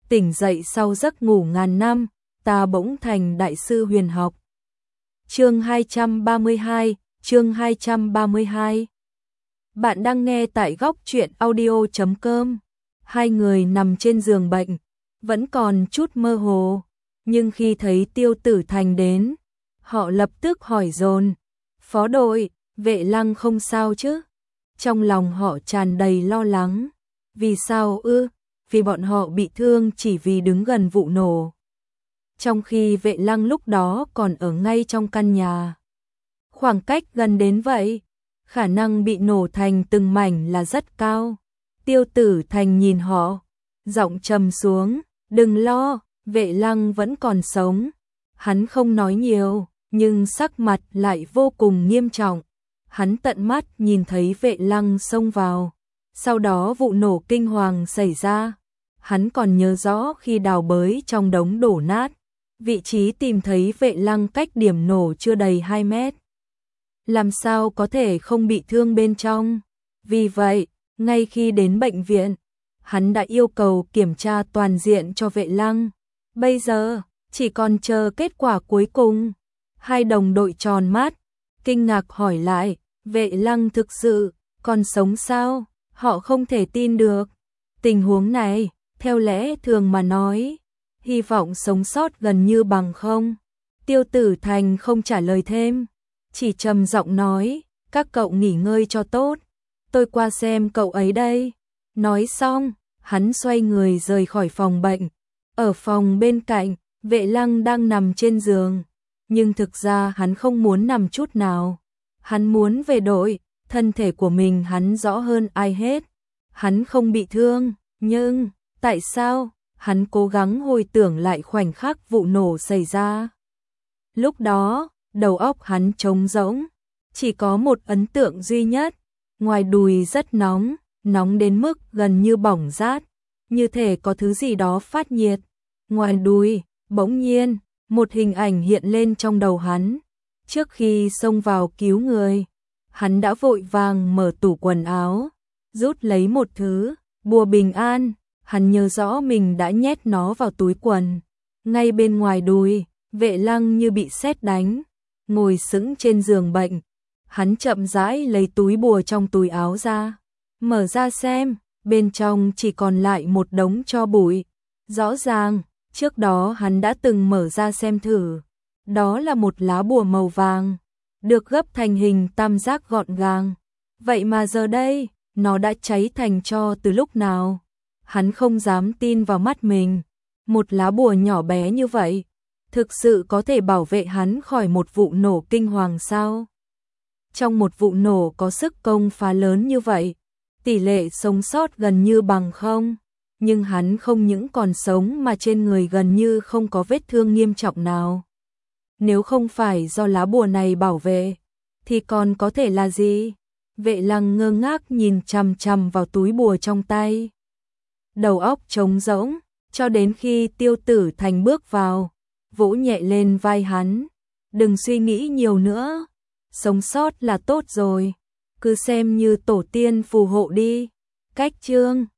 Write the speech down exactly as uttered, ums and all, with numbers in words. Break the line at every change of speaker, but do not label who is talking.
tỉnh dậy sau giấc ngủ ngàn năm, ta bỗng thành đại sư huyền học. Chương hai trăm ba mươi hai, chương hai trăm ba mươi hai. Bạn đang nghe tại góc truyện audio chấm com. Hai người nằm trên giường bệnh, vẫn còn chút mơ hồ, nhưng khi thấy Tiêu Tử Thành đến, họ lập tức hỏi dồn: "Phó đội, Vệ Lăng không sao chứ?" Trong lòng họ tràn đầy lo lắng. Vì sao ư? Vì bọn họ bị thương chỉ vì đứng gần vụ nổ. Trong khi Vệ Lăng lúc đó còn ở ngay trong căn nhà. Khoảng cách gần đến vậy, khả năng bị nổ thành từng mảnh là rất cao. Tiêu Tử Thành nhìn họ, giọng trầm xuống: "Đừng lo, Vệ Lăng vẫn còn sống." Hắn không nói nhiều, nhưng sắc mặt lại vô cùng nghiêm trọng. Hắn tận mắt nhìn thấy Vệ Lăng xông vào. Sau đó vụ nổ kinh hoàng xảy ra. Hắn còn nhớ rõ khi đào bới trong đống đổ nát, vị trí tìm thấy Vệ Lăng cách điểm nổ chưa đầy hai mét. Làm sao có thể không bị thương bên trong? Vì vậy, ngay khi đến bệnh viện, hắn đã yêu cầu kiểm tra toàn diện cho Vệ Lăng. Bây giờ, chỉ còn chờ kết quả cuối cùng. Hai đồng đội tròn mắt, kinh ngạc hỏi lại: "Vệ Lăng thực sự còn sống sao?" Họ không thể tin được. Tình huống này, theo lẽ thường mà nói, hy vọng sống sót gần như bằng không. Tiêu Tử Thành không trả lời thêm, chỉ trầm giọng nói: "Các cậu nghỉ ngơi cho tốt, tôi qua xem cậu ấy đây." Nói xong, hắn xoay người rời khỏi phòng bệnh. Ở phòng bên cạnh, Vệ Lăng đang nằm trên giường, nhưng thực ra hắn không muốn nằm chút nào. Hắn muốn về đội, thân thể của mình hắn rõ hơn ai hết. Hắn không bị thương, nhưng tại sao? Hắn cố gắng hồi tưởng lại khoảnh khắc vụ nổ xảy ra. Lúc đó, đầu óc hắn trống rỗng, chỉ có một ấn tượng duy nhất: ngoài đùi rất nóng, nóng đến mức gần như bỏng rát, như thể có thứ gì đó phát nhiệt. Ngoài đùi, bỗng nhiên, một hình ảnh hiện lên trong đầu hắn. Trước khi xông vào cứu người, hắn đã vội vàng mở tủ quần áo, rút lấy một thứ, bùa bình an. Hắn nhớ rõ mình đã nhét nó vào túi quần. Ngay bên ngoài đùi, Vệ Lăng như bị sét đánh, ngồi sững trên giường bệnh. Hắn chậm rãi lấy túi bùa trong túi áo ra, mở ra xem, bên trong chỉ còn lại một đống tro bụi. Rõ ràng, trước đó hắn đã từng mở ra xem thử. Đó là một lá bùa màu vàng, được gấp thành hình tam giác gọn gàng. Vậy mà giờ đây, nó đã cháy thành tro từ lúc nào? Hắn không dám tin vào mắt mình. Một lá bùa nhỏ bé như vậy, thực sự có thể bảo vệ hắn khỏi một vụ nổ kinh hoàng sao? Trong một vụ nổ có sức công phá lớn như vậy, tỷ lệ sống sót gần như bằng không. Nhưng hắn không những còn sống mà trên người gần như không có vết thương nghiêm trọng nào. Nếu không phải do lá bùa này bảo vệ, thì còn có thể là gì? Vệ Lăng ngơ ngác nhìn chằm chằm vào túi bùa trong tay. Đầu óc trống rỗng, cho đến khi Tiêu Tử Thành bước vào, vỗ nhẹ lên vai hắn: "Đừng suy nghĩ nhiều nữa, sống sót là tốt rồi, cứ xem như tổ tiên phù hộ đi." Cách chương